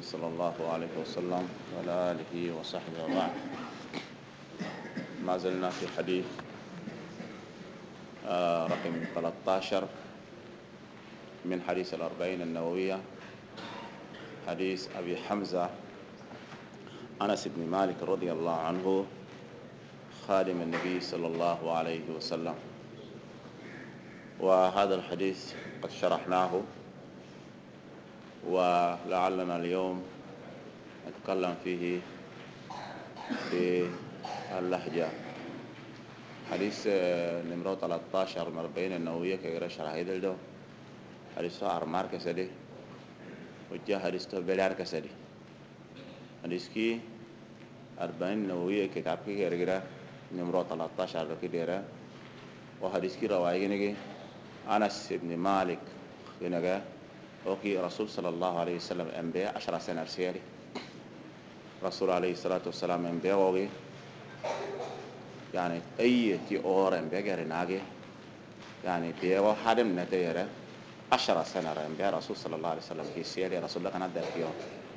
صلى الله عليه وسلم وعلى آله وصحبه وبعد. ما زلنا في حديث رقم 13 من حديث الأربعين النووية، حديث أبي حمزة أنس بن مالك رضي الله عنه خادم النبي صلى الله عليه وسلم. وهذا الحديث قد شرحناه، ولعلنا اليوم نتكلم فيه باللهجة. حديث نمرة 13 من 40 النووية كغير شرحي دلدو حديث أرمار كسدي وجه حديث بلار كسدي. حديث كي 40 النووية كتاب كي غير نمرة 13 كديرة. وحديث كي رواية نجي أنس بن مالك نجا وكي رسول صلى الله عليه وسلم أنبياء 10 سنة رسالة رسول عليه الصلاة والسلام أنبياء وكي يعني أي تي أور أنبياء غيرناجي يعني بيوا حدم نتيجة 10 سنة أنبياء رسول صلى الله عليه وسلم في سيرة رسول الله كان دركيو.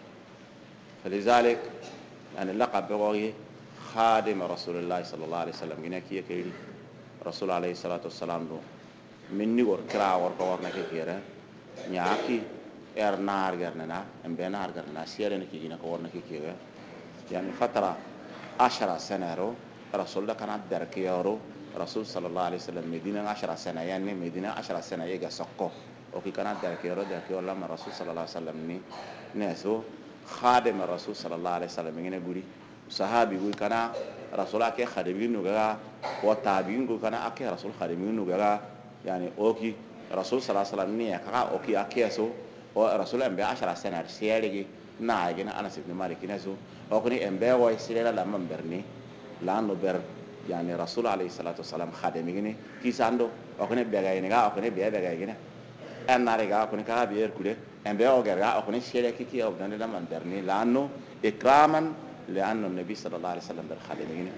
فلذلك يعني اللقب بوغي خادم رسول الله صلى الله عليه وسلم هنا كي كيري رسول عليه الصلاة والسلام دو مني ور كرا ور كور نكي كيرا نياكي نار غرنا أنبياء نار غرنا سيرة نكي هنا كور نكي كيرا يعني فترة 10 سنة رو رسول الله كان دركيو رسول صلى الله عليه وسلم مدينة 10 سنة يعني مدينة 10 سنة يجا سقو وكي كان دركيو لما رسول صلى الله عليه وسلم ناسو خادم الرسول صلى الله عليه وسلم هنا يقولي صحابي يقول كان رسول الله خادمين نوغا وتابعين يقول كان أكي رسول خادمين نوغا يعني أوكي رسول صلى الله عليه وسلم نيا كا أوكي أكي سو ورسول الله 10 سنة سيالي نايجنا أنا سيدنا مالك ناسو أوكني أمبا ويسيرلا لما برني لانو بر يعني رسول عليه الصلاة والسلام خادمين كيساندو أوكني بيجاينيغا أوكني بيجاينيغا أنا رجع أوكني كا بير كده أمبا وغيرها أوكني سيالي كي أوبدان لما برني لانو إكراما لأن النبي صلى الله عليه وسلم بالخادمين.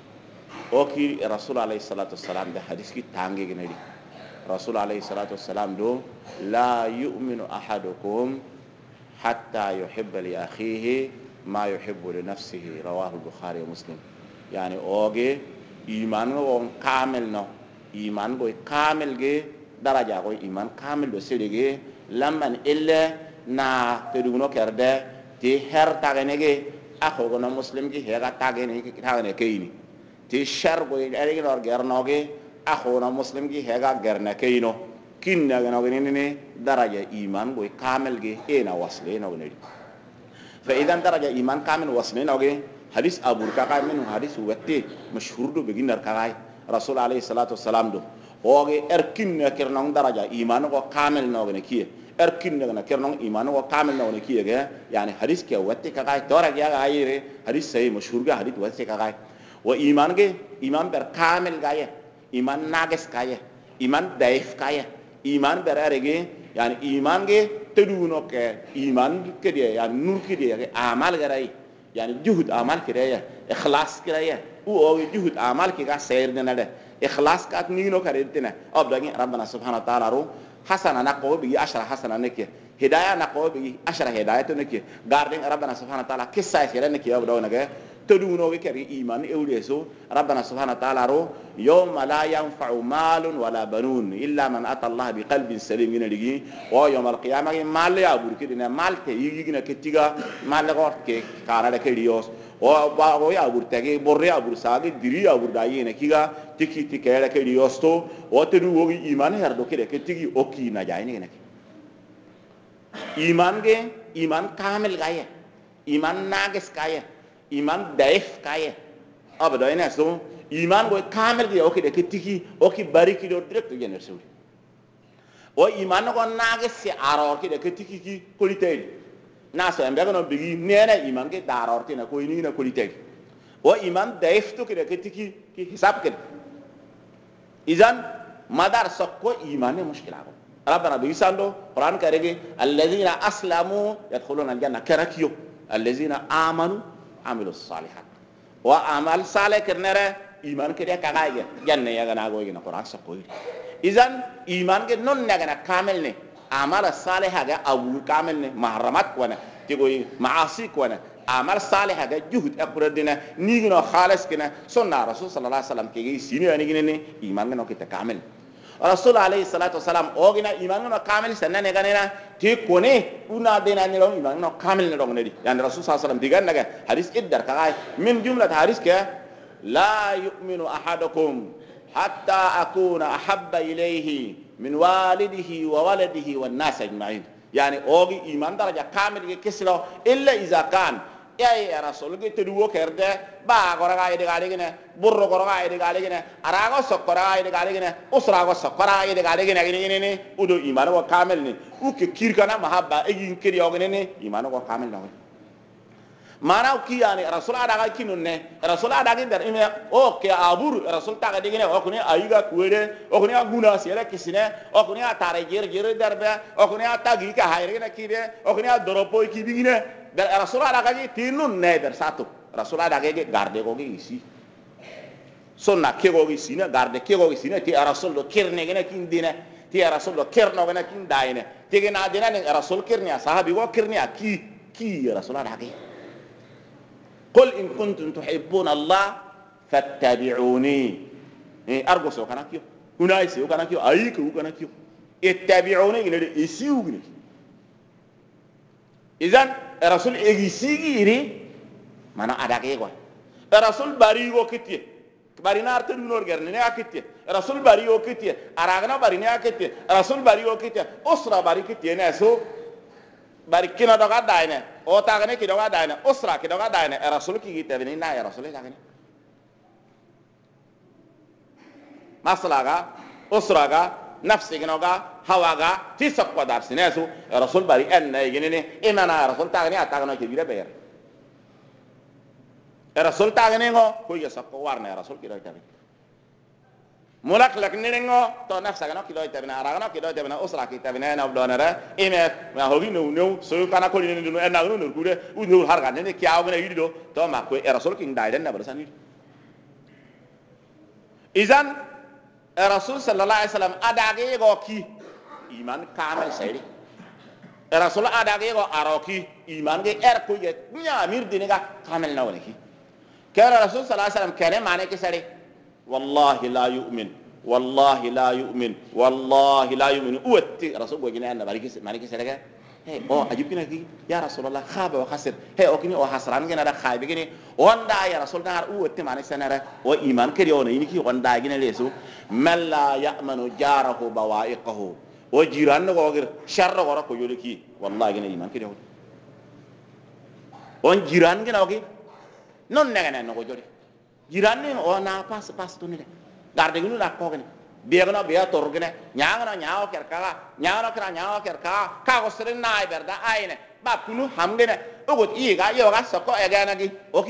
أوكي رسول عليه الصلاة والسلام ده حديث كي تانجي جنري رسول عليه الصلاة والسلام دو لا يؤمن أحدكم حتى يحب لأخيه ما يحب لنفسه رواه البخاري ومسلم. يعني أوكي إيمان هو كامل نو إيمان هو كامل جي درجة هو إيمان كامل بسيرجي لمن إلا نا تدونو كرده تهر تاغنيجي أخونا مسلم كي هيغا تاغني كيني تشر بوي أريغ نور غيرنوغي أخونا مسلم كي هيغا غيرنا كينو كين نغنوغي ني درجة إيمان بوي كامل جي إينا وصلين نغني. فإذا درجة إيمان كامل وصلين نغني حديث أبو الكاكاي منه حديث وقتي مشهور دو بيجي نركاي رسول عليه الصلاة والسلام دو هوغي أركين كرنون درجة إيمان كو كامل نغني كيه أركين نغنا كرنون إيمان كو كامل نغني كيه يعني حديث كي وقتي كاكاي دورك يا غايره حديث سي مشهور كا حديث وقتي كاكاي وإيمان كي إيمان بر كامل غايه إيمان ناقص كايه إيمان ضعيف كايه إيمان بر أرجع يعني إيمان كي تدونو كه إيمان كده يعني نور كده أعمال غراي يعني جهد أعمال كده إخلاص كده أو جهد أعمال كده سير دنا إخلاص كات نينو كريتنا أبدأ ربنا سبحانه وتعالى رو حسنا نقول بيجي 10 حسنا نكيه هداية نقول بيجي 10 هداية نكيه قاردين ربنا سبحانه وتعالى كيسا يسير نكيه أبدأ نكيه تدونو كري إيمان إوليسو ربنا سبحانه وتعالى رو يوم لا ينفع مال ولا بنون إلا من أتى الله بقلب سليم من اللي ويوم القيامة مال يا أبو كده مال تيجينا كتيجا مال غور كارا كريوس ويا أبو تاجي بري أبو ساجي دري أبو دايين كيجا تكي تكيرا كريوس تو وتدونو إيمان هردو كده كتيجي أوكي نجايني كده إيمان كامل غاية إيمان ناقص غاية إيمان ضعيف كايه أبدا هنا سو إيمان هو كامل كده أوكي ده كتيجي أوكي باري كده درك ينرسول وإيمان هو ناقص عرار كده كتيجي كوليتاي ناس هم بيعملوا بيجي نينا إيمان كده عرار كده كوينينا كوليتاي وإيمان ضعيف تو كده كتيجي حساب كده إذن مدار سكوا إيمانه مشكلة ربنا بيساندو قرآن كريم الذين أسلموا يدخلون الجنة كراكيو الذين آمنوا عملوا الصالحات وعمل صالح كرنره إيمان كده كعاية جنة يا جنا قوي جنا قرآن سكوي إذن إيمان كده نون يا جنا كامل نه عمل الصالح هذا أول كامل نه محرمات كونه تقول معاصي كونه عمل صالح هذا جهد أقردنا نيجنا خالص كنا سنة رسول صلى الله عليه وسلم كي سيني أنا جنني إيماننا كي تكامل رسول عليه الصلاة والسلام أوجنا إيماننا كامل سنة نجنا تكونه ونا دينا نلون إيماننا كامل نلون ندي يعني رسول صلى الله عليه وسلم ديجان نجا حديث إدر كاي من جملة حديث كه لا يؤمن أحدكم حتى أكون أحب إليه من والده وولده والناس أجمعين يعني أوجي إيمان درجة كامل كسلو إلا إذا كان يا رسول الله تدوو كرده با غرغا يدغاليغنا برو غرغا يدغاليغنا اراغو سكرا يدغاليغنا اسراغو سكرا يدغاليغنا غيني ودو ايمان و كامل ني وك كيركنا محبه اجين كري يوغني ايمان و كامل نو مانا كي يعني رسول الله دغا كينونه رسول الله دغا در ايمه او كي ابور رسول تاغا دغني او كني ايغا كويره او كني غونا سيلا كيسنه او كني تاري جير دربه او كني تاغي كا هايرنا كيبه او كني دروبوي كي بيغنا رسول الله دغا تينون نيدر ساتو رسول الله دغا غاردي كوغي يسي سنة كيغوغي سينا غاردي كيغوغي سينا تي رسول الله كيرني غنا كين دينا تي رسول الله كيرنو غنا كين داينه تي غنا دينا رسول كيرني صحابي و كيرني كي رسول الله دغا قل إن كنتم تحبون الله فاتبعوني أرجو سو كنا كيو هنا يسيو كنا كيو أيك هو كنا كيو اتبعوني إن يسيو غني إذن الرسول يسيجي إني mana ada ke ko rasul bari go kitie bari nar tan nor gerne ne akitie rasul bari go kitie aragna bari ne akitie rasul bari go kitie usra bari kitie ne so bari kina do ga daine o ta gane ki do ga daine usra ki do ga daine rasul ki gite ni na ya rasul ta gane maslaga usra ga nafsi gino ga hawa ga tisak ko dar sine so rasul bari en ne gine ne imana rasul ta gane ata gane ki bire ber rasul tagene ngo ko ya sakko warna rasul kilo tabi mulak lak nirengo to nafsa gano kilo tabi na aragano kilo tabi na usra ki tabi na abdonara ime ma hogi no so kana ko ni no na no kude u no har ga ne kya ngene yido to ma ko rasul king daiden na barasani izan rasul sallallahu alaihi wasallam adage go ki iman kamel sayri rasul adage go aroki iman ge ko ye nya mir diniga kamel na wala ki كان الرسول صلى الله عليه وسلم كان معناه كسره والله لا يؤمن والله لا يؤمن والله لا يؤمن اوتي رسول بوجينا انا بارك معناه كسره هي او اجيب كنا يا رسول الله خاب وخسر هي اوكني او حسران كنا خايب كني وندا يا رسول الله اوتي معناه سنره و ايمان كريونه ينكي وندا كنا ليسو من لا يامن جاره بوائقه وجيران غير شر غره كو يولكي والله كنا ايمان كريونه on jiran كنا اوكي non nega no jori jirani ona pas to ni garde gnu la ko gni biegno bia torgne nyaanga nyaaw kerka ka go sere nay berda ayne ba kunu hamgene ogot iga yoga soko egana gi oki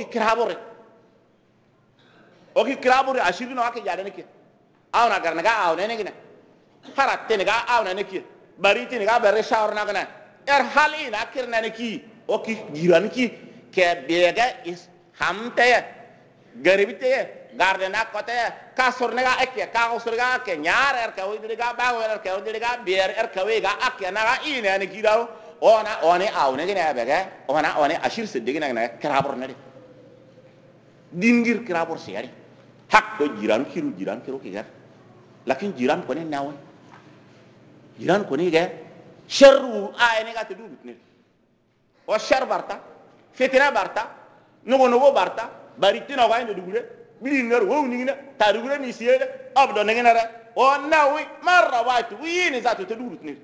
krabore ashiri no ake jade niki awna garna ga awne ne gine haratte ne ga awna ne ki bariti ne ga berre shawr na gna halina kirna ne ki oki jirani ki ke biega is hamte garibite garde na kote ka sorne ga ekke ka sorga ke nyar er ka wi diga ba wer ka wi diga bier er ka wi ga akke na ga ine ne gidaw ona one awne gene bege ona one ashir se digina na krabor ne dingir krabor se yari hak do jiran kiru ki gar lakin jiran ko ne nawo jiran ko ni ge sharru ayne ga tudu ne o shar barta fitina barta nogo barta bariti no ga inde dugule bili ngar wo ni na ta dugule ni siede abdo ne ngara o nawi marra watu wi ni zatu te durut ni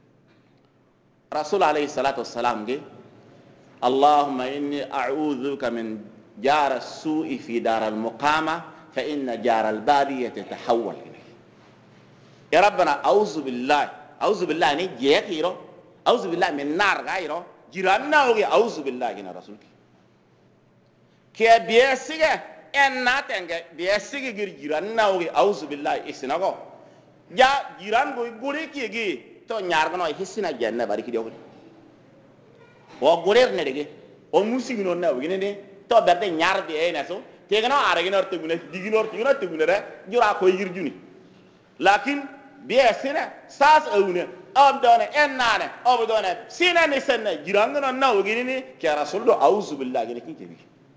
rasul alayhi salatu wassalam ge allahumma inni a'udhu bika min jar as-su'i fi dar al-muqama fa inna jar al-badiyah tatahawwal ya rabbana a'udhu billahi ni je kiro a'udhu billahi min nar ga iro jiranna o ge a'udhu billahi na rasul ke biesige en natenge biesige gir jiran nawge auzu billahi isnago ja jiran go gure kigi to nyargano hisina janna bari ki dogo o gurer ne dege o musigi non nawge ne to berde nyar bi e naso tegano araginor tegune diginor tegune re jura ko yir juni lakin biya sina sas awne abdone ennane abdone sina ni senna jirangana nawo gini ke rasuldo auzu billahi gini kinke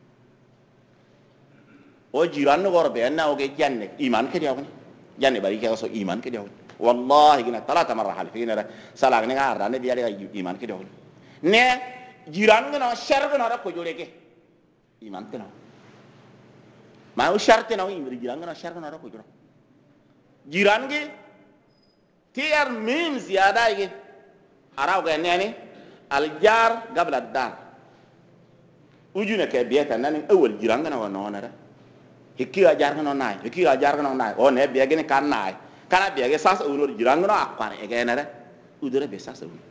o jiranno gorbe nawo ge janne iman ke diawni janne bari ke so iman ke diawni wallahi gina talata marra halfina salag ni garda ne biya iman ke diawni ne jirangana shargana ra ko jore ke iman ke no ma o sharte no imri jirangana shargana ra ko jore jirange tiyar mim ziyada yi araw ga nene aljar qabla ad-dar ujuna ke biyata nan awal jiranga na wono na hikki ajar ga no nay hikki ajar ga no nay o ne biya gene kan nay kana biya ge sas uno jiranga no akwan e ga na udure be sas uno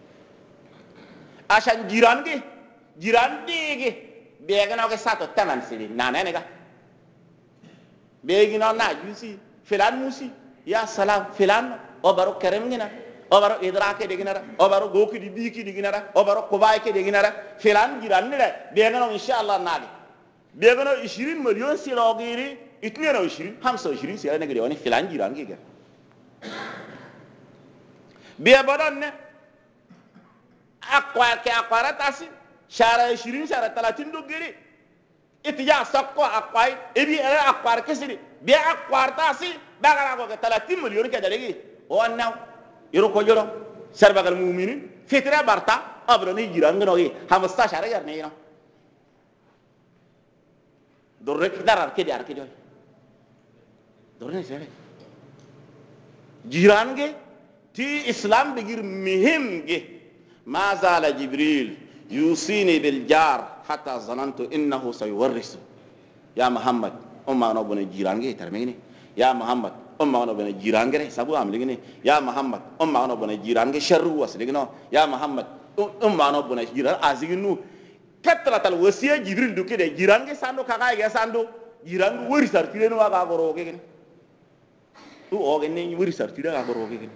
ashan jirange jirandege biya ga no ke sato tanan sili nanene ga begi no na jusi filan musi ya salam filan o baro kerem ngina o baro idrake de ginara o baro goki di biki di ginara o baro kubay ke de ginara filan giran ni de be ngano inshallah nadi be ngano 20 million silo giri itne no 20 25 silo ne giri oni filan giran gi ga be badan ne akwa ke akwara tasi shara 20 shara 30 do giri itija sakko akwai ebi era akwar kesiri be akwar tasi bagara ko ke 30 million ke dalegi o annaw yoro ko joro sarbagal mu'minin fitra barta abro ni jirang no yi 15 shara gar ne no dorre darar ke dar ke do dorre sere jirange ti islam bigir muhim ge ma zala jibril yusini bil jar hatta zanantu innahu sayuwarrisu ya muhammad umma no bone jirange tarmeni ya muhammad umma no bone jirange sabu am ligini ya muhammad umma no bone jirange sharru was ligino ya muhammad umma no bone jiran aziginu katratal wasiya jibril duke de jirange sando kaka ga sando jirange wori sartire no ga goro ge gini tu o ge ne wori sartire ga goro ge gini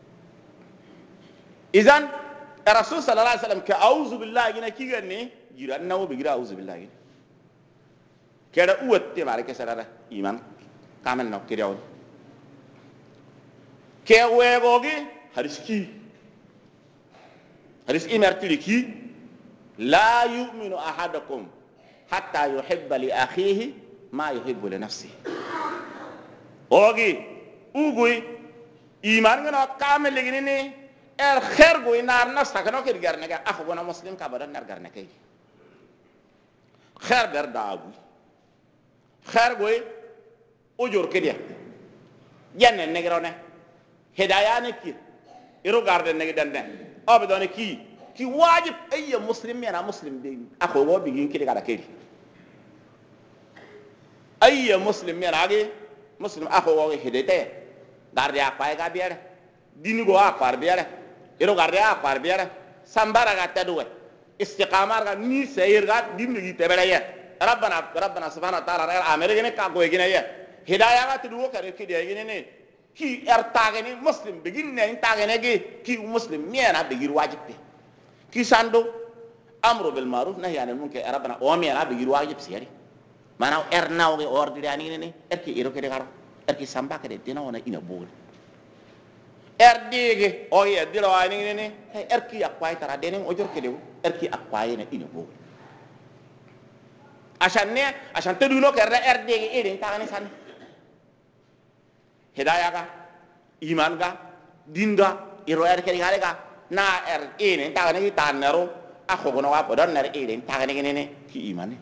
izan rasul sallallahu alaihi wasallam ka auzu billahi gina kigani jiran nawo be gira auzu billahi keda uwatte mare ke sarara iman kamen no kiriaw ke wegogi hariski mertiliki la yu'minu ahadakum hatta yuhibba li akhihi ma yuhibbu li nafsihi ogi ugui iman ngana kamel ligini ni khair go inar nafsa kano ke garne ga afu gona muslim ka badan nar garne kay khair ber daagu khair go ujur ke dia janne negrone hidayah ne ki iro garden ne dande abdone ki wajib ayya muslim mena muslim de afu go bigin ki daga kay ayya muslim mena age muslim afu go hidayah garde apa ga biara dini go apa biara iro garya par biara sambara ga tadwe istiqamar ga ni sayir ga dimni gi tebere ya rabbana subhanahu wa ta'ala ra amere gene ka go gene ya hidayah ga tudu kare ki de gene ne ki ertagene muslim begin ne intagene ge ki muslim miena begir wajib ki sando amru bil ma'ruf nahy anil munkar rabbana o miena begir wajib siyari mana ernaw ge ordiri ani ne erki iro ke de garo erki samba ke de dina wona ina bugul erdege o ye dilo ani ne erki akwai tara denen o jorke dew erki akwai ne ina bo ashan te duno ke erdege eden tagani san hidayah ga iman ga dinga iro erke gale ga na ene tagani tanero akhogono wa bodon ner eden tagani ne ki iman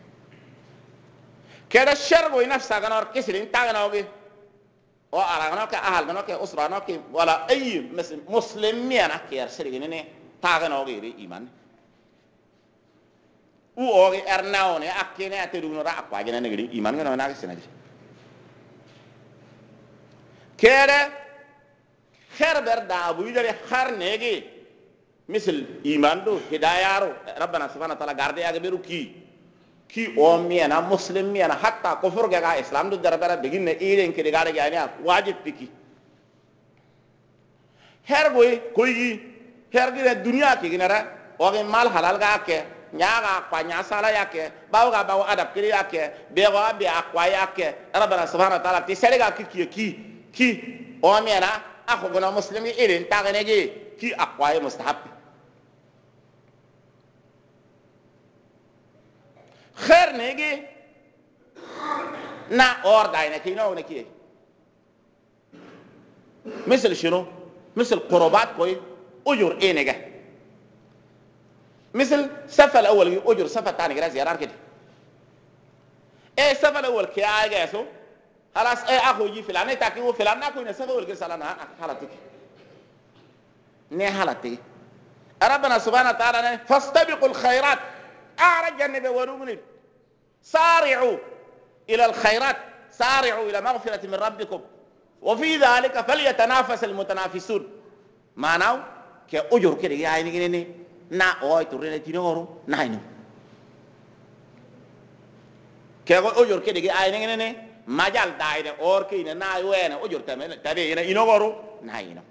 keda shargo nafsa ga nor kisilin tagana oge o aragno ke ahal gno ke usrano ke wala ay muslim miana ke arsirigene ne tagano ge iman u oge ernaone akene ateruno ra apa gene ne iman gno na ke senadi kere kherber da bu idare kharnege misal iman do hidayaro rabbana subhanahu wa ta'ala garde ya beru ki o miana muslim miana hatta kufur ga islam do dara begin ne iren ke daga ga ne wajib piki hergoy koyi hergire dunya ki ginara o ge mal halal ga ke nyaga pa nya sala yake bawo ga bawo adab kiri yake be wa be akwa yake rabbana subhanahu wa ta'ala ti sele ga ki o miana أخو قنا مسلمي إلين تاغنيجي كي أقوى مستحب خير نيجي نا اور داينا كي نو نكي مثل شنو مثل قربات كوي اجر ايه نجا مثل سفه الاول اجر سفه ثاني كده زيارات كده ايه سفه الاول كي اجا سو خلاص ايه اخو يجي فلان تاكي وفلان ناكو نسفه الاول كده سلانا حالتك ني حالتك ربنا سبحانه وتعالى فاستبقوا الخيرات اعرج النبي ورمني سارعوا إلى الخيرات سارعوا إلى مغفرة من ربكم وفي ذلك فليتنافس المتنافسون معناه كأجر كده يعني كده نا أوي تورينا تينورو ناينو كأجر كده يعني كده مجال داينة أور كده نا يوين أجر تبي هنا ينورو ناينو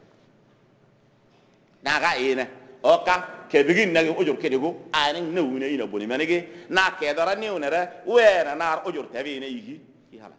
ناقا هنا أوكا كبيجين نجي أجر كده جو أنا نوينا هنا بني ما نجي نا كده راني ونرى وين نار أجر تبي هنا يجي يهلا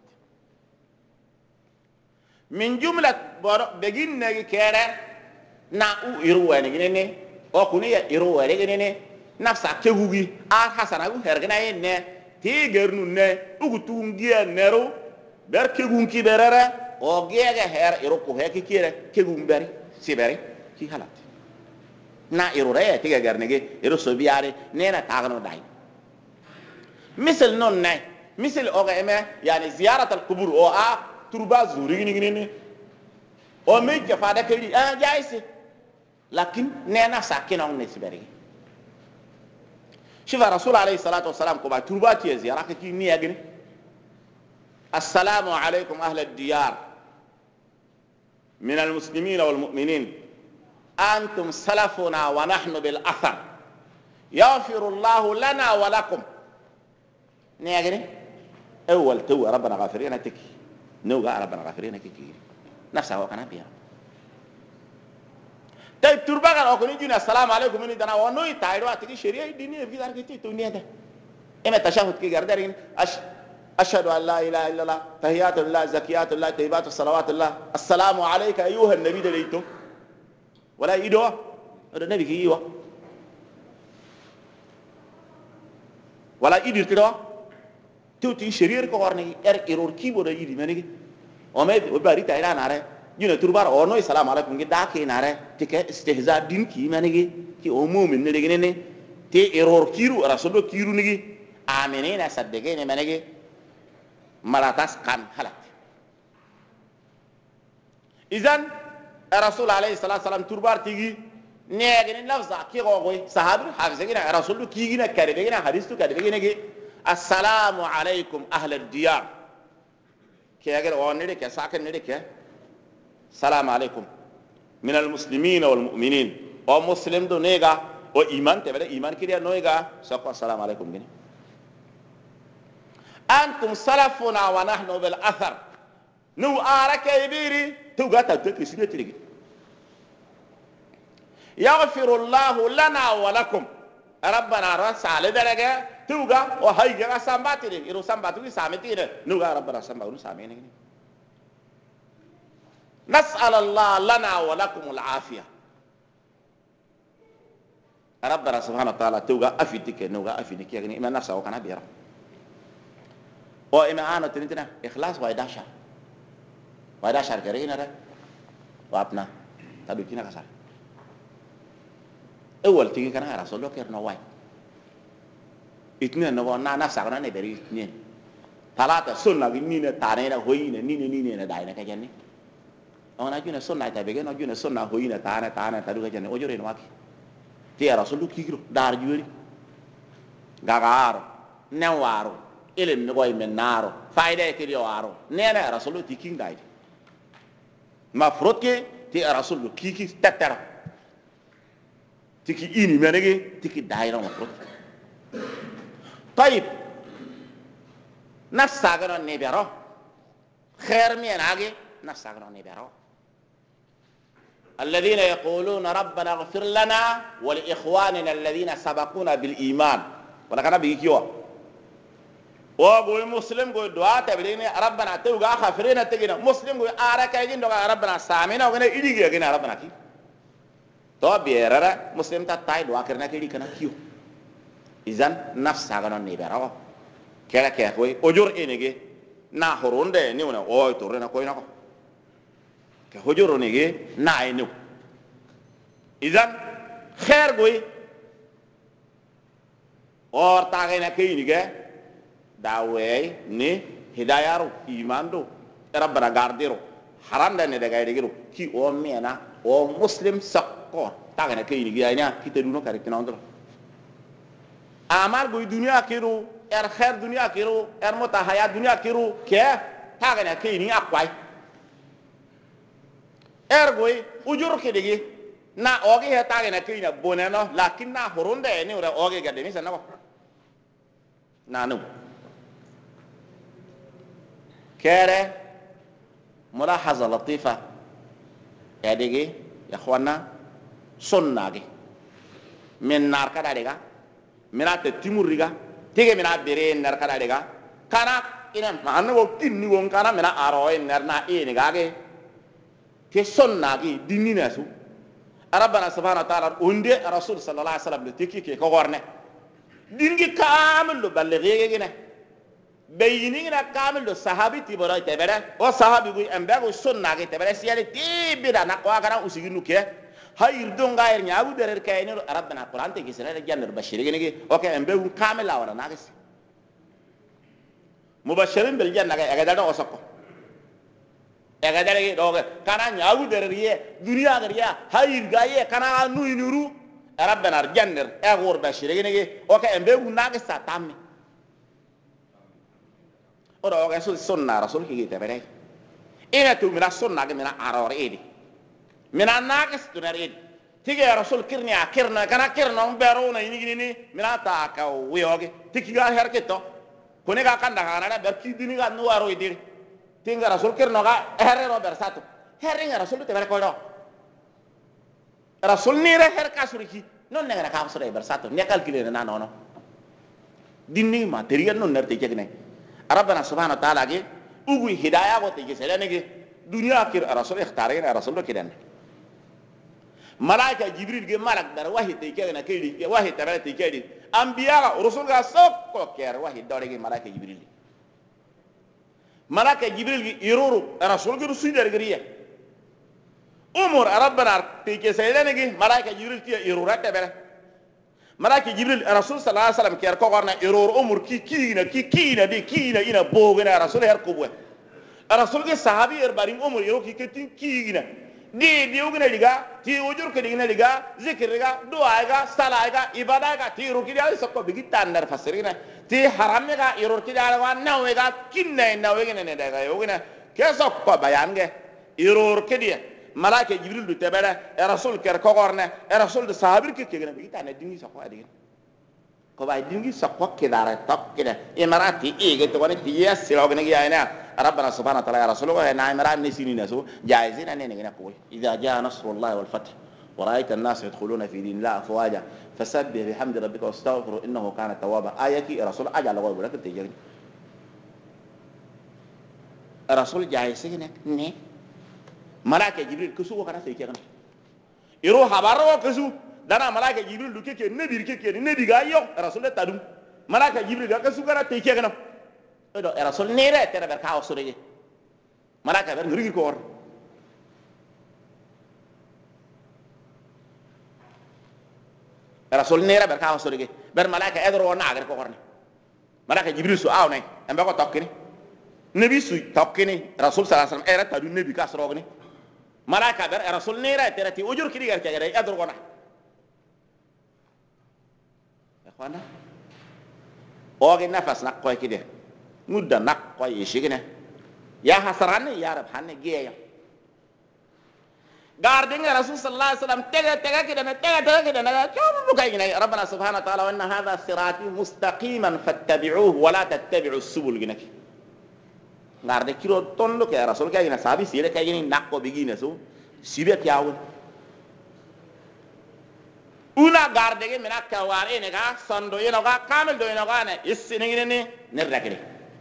من جملة بيجين نجي كده نا يروى نجي نني أو كوني يروى نجي نني نفسه كهوجي حسنا هو هرجنا ينه تيجرنو نه أقطونجيا نرو بير كهون كي بررة أو جيجا هر يروكو هيك كيره كهون بري سيبري كي هلا na irure tiga garnege iro sobiare nena tagano dai misal non nay misal oga eme yani ziyarat al qubur o a turba zuri ni o me ke fada kali jaisi lakin nena sakinon ne sibari shifa rasul alayhi salatu wassalam ko ba turba ti ziyara ki ni yagni assalamu alaykum ahla ad-diyar min al-muslimin wal mu'minin أنتم سلفنا ونحن بالأثر يغفر الله لنا ولكم نيجري أول تو ربنا غافرين تكي نوجا ربنا غافرين كي نفسه هو كان بيها طيب تربع أو كوني جينا السلام عليكم من دنا ونوي تايرو أتكي شريعة دينية في ذلك توني هذا إما تشهد كي قردين أشهد أن لا إله إلا الله تحيات الله زكيات الله طيبات الصلوات الله السلام عليك أيها النبي دليتم ولا يدوا هذا النبي كي يوا ولا يدير كده توتي شرير كورني إيرور كيبورد يدي مني وما وباري تايران على جينا تربار أورنو السلام عليكم كده داكين على تك استهزاء دين كي مني كي أمم من نيجي تي إيرور كيرو رسولو كيرو نيجي آمنين أصدقين مني ملاتاس كان حلت إذن الرسول عليه الصلاة والسلام تربار تيجي نيجي نلفظ كي قوي صحابي حافظين الرسول كيجينا كاربينا حديثه كاربينا كي السلام عليكم أهل الديار كي أجر وانيري كي ساكن نيري كي السلام عليكم من المسلمين والمؤمنين أو مسلم دو نيجا أو إيمان تبلا إيمان كده نويجا سأقول السلام عليكم جني أنتم سلفنا ونحن بالأثر نو آرك يبيري توقعت تكسير تيجي يغفر الله لنا ولكم ربنا رأس على درجة توقع وهاي جرا سامباتي إيرو سامباتي سامتين نوقع ربنا سامباتي سامين نسأل الله لنا ولكم العافية ربنا سبحانه وتعالى توقع أفيدك نوقع أفيدك يعني إما نفسه وكان بيرا وإما أنا تنتنا إخلاص وإداشة وإداشة كرينا ده وابنا تدو كنا كسر أول تيجي كنا رسول الله كير نواي اثنين نوا نانا سكنا نبري اثنين ثلاثة سنة نينا تانينا هوينا نينا داينا كجاني أنا جينا سنة تبعين أنا جينا سنة هوينا تانا تدو كجاني أجورين واقي تيا رسول الله كيرو دار جوري غارو نوارو إلهم نقول من نارو فايدة كريو عارو نينا رسول الله تيكين دايد مفروض كي تي رسول الله كيكي تترى تيكي إني منيجي تيكي دايرة مفروض طيب نفس ساقنا نبيرو خير مين عاجي نفس ساقنا نبيرو الذين يقولون ربنا اغفر لنا ولإخواننا الذين سبقونا بالإيمان ولا كنا بيجيوا o go muslim go doa tabirine rabbana tawga khafirina tegina muslim go ara kaygin do rabbana samina go ne idige gina rabbana ki to bierara muslim ta tay doa kirna kidi kana kiyo izan nafsa ga non ne berawo kera ke koy ojur enege na horonde ni wona o to rena koy nako ke hojuro nege na enu izan khair goy or tagana kayinige dawe ni hidayaru imando rabbana gardiro haranda ne daga digiro ki o mena o muslim sakko tagana kayinige ayna kiteduno karitina ondro amal goy dunya kiru khair dunya kiru mutahaya dunya kiru ke tagana kayini akwai goy ujur kedigi na oge he tagana kayina boneno lakin na horonde ni ora oge gadde mi sanako nanu كاره ملاحظة لطيفة يا ديجي يا اخوانا سنة من نار كذا ديجا من التمر ديجا تيجي من البرين نار كذا ديجا كنا إنهم ما أنا وقت إني وون كنا من الأروين نار نا إيه نيجا كي سنة ديني ناسو ربنا سبحانه وتعالى عندي الرسول صلى الله عليه وسلم تيجي كي كورنه ديني كامل لو بلغيه كنا بينينا كامل لو صحابي تبرأ تبرأ أو صحابي يقول أمبارح سنة كي تبرأ سيالي تبرأ نقوى كنا وسيجنو كه هاي يردون غير نيابو درر كاينو ربنا القرآن تيجي سنة جنر بشرين كي أوكي أمبارح كامل لا ولا ناقص مبشرين بالجنة كي أقدر أوسقه أقدر كي أوكي كنا نيابو درر يه دنيا غير هاي يرجعيه كنا نو ينورو ربنا الجنر أغور بشرين كي أوكي أمبارح ناقص تامي ora oga sul sunna rasul ki gite bere ina tu mina sunna ge mina aror edi mina naqis tunar edi tige rasul kirni akirna kana kirna bero na ini ni mina ta ka wiyoge tiki ga her keto kone ga kanda kana na ber ki dini ga no waro edi tinga rasul kirno ga herre ro ber sato herre nga rasul te bere ko do rasul ni re her ka suriki non ne ga ka sura ber sato ne calculer na no dinni material non nerte jegne ربنا سبحانه وتعالى جي اوغي هدايه وتيجي سلانه دنيا كير الرسول اختارين الرسول كده ملائكه جبريل جي ملك در وحي تيجي كيدي وحي تبع تيجي انبياء رسول غا سوق كير وحي دوري ملائكه جبريل ملائكه جبريل يرورو الرسول غي رسول درغريه امور ربنا تيجي سلانه جي ملائكه جبريل تي يرورا تبع ملاك جبريل الرسول صلى الله عليه وسلم كير كوغرنا يرور امور كينا ina bogena rasul her kubwe rasul ke sahabi baring umur yo kina di ugena liga ti ujur ke digina liga zikir ga doa ga salah ga ibadah ga ti ruki dia sokko bigi tandar fasirina ti haram ga irur ki dia wa nawe ga kinne nawe gene ne daga yo gena ke sokko bayan ge irur ke dia malaika jibril du tebere rasul ker kogorne rasul de sahabir ke gena bigi tane dingi sokko adigin ko bay dingi sokko ke dara tok ke imarati ege to woni tiya silo gena gi ayna ربنا سبحانه وتعالى رسوله نايمران نسيني نسو جايزين أننا نقول إذا جاء نصر الله والفتح ورأيت الناس يدخلون في دين الله أفواجا فسبح بحمد ربك واستغفره إنه كان توابا آية رسول أجل غير ولكن تجري رسول جايزين نه ملاك جبريل كسو وكان سيكون يروح خبره كسو دانا ملاك جبريل لكي نبي كي نبي غايو رسول تدوم ملاك جبريل كسو كان تيكون Edo rasul nere tere ber kaos surege malaka ber ngiri ko rasul nere ber kaos surege ber malaka edro na agar ko korne malaka jibril su aw nay ambe ko tokkini nabi su tokkini rasul sallallahu alaihi wasallam era tadu nabi ka srogni malaka ber rasul nere tere ti ujur kidi gar kagere edro ko na ikhwana oge nafas nak koy kide mudda nak ko yishigine ya hasran ya rab hanne geya garde nga rasul sallallahu alaihi wasallam tega kidana chabu kayina rabbana subhanahu wa ta'ala wa inna hadha sirati mustaqiman fattabi'uhu wa la tattabi'us subul ginaki garde kiro tondo ke rasul kayina sabi sire kayini nakko bigina so sibe kyawu una garde ge mena ka war ene ga sondo yeno ga kamel do yeno ga ne isini ni ne rakire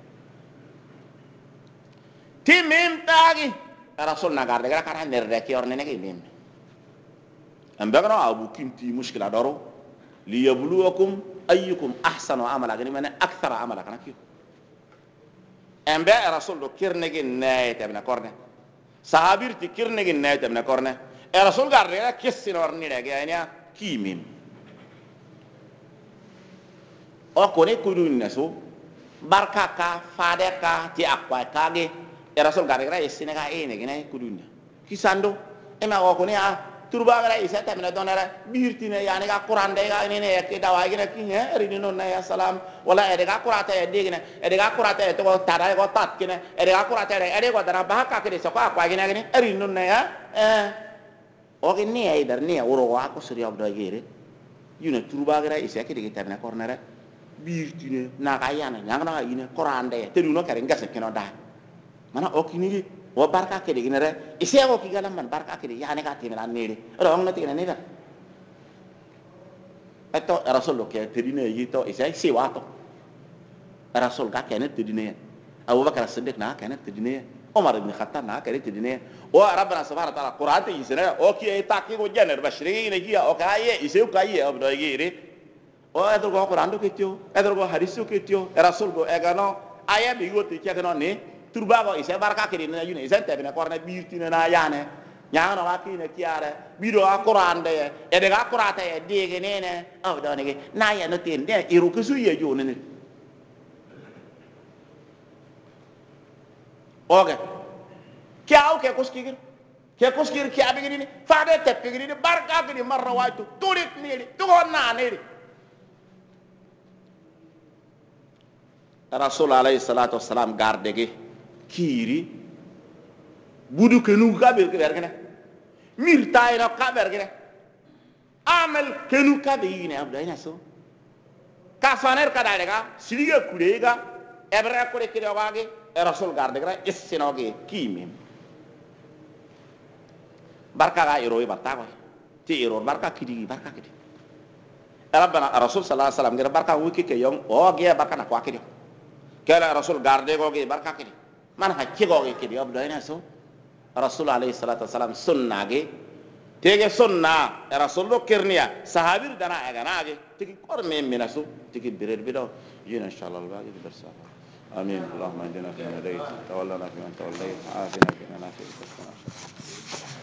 ti mem tagi rasul na garde ga kara ne raki or ne ge mem ambagano abu kinti mushkila daro li yabluwakum ayyukum ahsanu amala gani mena akthara amala kana ki ambe rasul do kirne ge ne tabna korne sahabir ti kirne ge ne tabna korne rasul garde ga kissin or ni ge anya kimim o kone kudun naso barka ka fade ka ti akwa kage rasul garde ga isine ga ene gene kudun kisando ema o kone a turba ga isa ta mena donara birtine yani ga qur'an de ga ne ke dawa gene ki he rini non na ya salam wala ede ga qur'ata e de gene ede ga qur'ata e to tada go tat gene ede ga qur'ata ede go dara ba ka ke so ka kwa gene rini non na ya o ke ni ai dar ni oro wa ko suri abdo gere yuna turba ga isa ke de ta mena kornara birtine na ga yana nyang na yine qur'an de te du no kare ngase kino da mana o kini wo barka ke de ginere ise ko ki galam man barka ke de yani ka timela nere ro ngna tigene ne da eto rasul ke tedine yito ise si wato rasul ka ke ne tedine Abu Bakar Siddiq na ke ne tedine Umar ibn Khattab na ke ne tedine o rabbana subhanahu wa ta'ala qur'an te isere o ki e takki go jener bashri ne ki o ka ye ise ka ye abdo gire o edro go qur'an do ke tio edro go hadithu ke tio rasul go egano aya bi go te ke no ne turba go ise barka ke na yune ise tebe na korna birtine na yane nyaano wa kine kiare bido a qur'an de e de ga qur'ata e de ge ne o do ne ge na ya no tin de iru ku su ye jo ne oge kya o ke kuskigir kya be ni fa de te pe ni barka ke ni marra waitu turit ni to na ne rasul alayhi salatu wassalam garde ge kiri budu kenu kaber ke bergene mir tayno kaber gene amal kenu kabe yine abdayna so ka faner kadale ga siliga kurega ebra kore kire wage rasul garde gra issinoge kimi barka ga iro batta ko ti iro barka kidi rabbana rasul sallallahu alaihi wasallam gra barka wiki ke yong o ge barka na kwa kidi kala rasul garde go ge barka kidi man hakki go ge kidi abdayna so rasul alayhi salatu wasalam sunna ge tege sunna rasul do kerniya sahabir dana agana ge tigi korme minasu tigi birer bido jina inshallah bagi darsa amin allahumma inna fi hadayt tawallana fi man tawallayt afina fi man afayt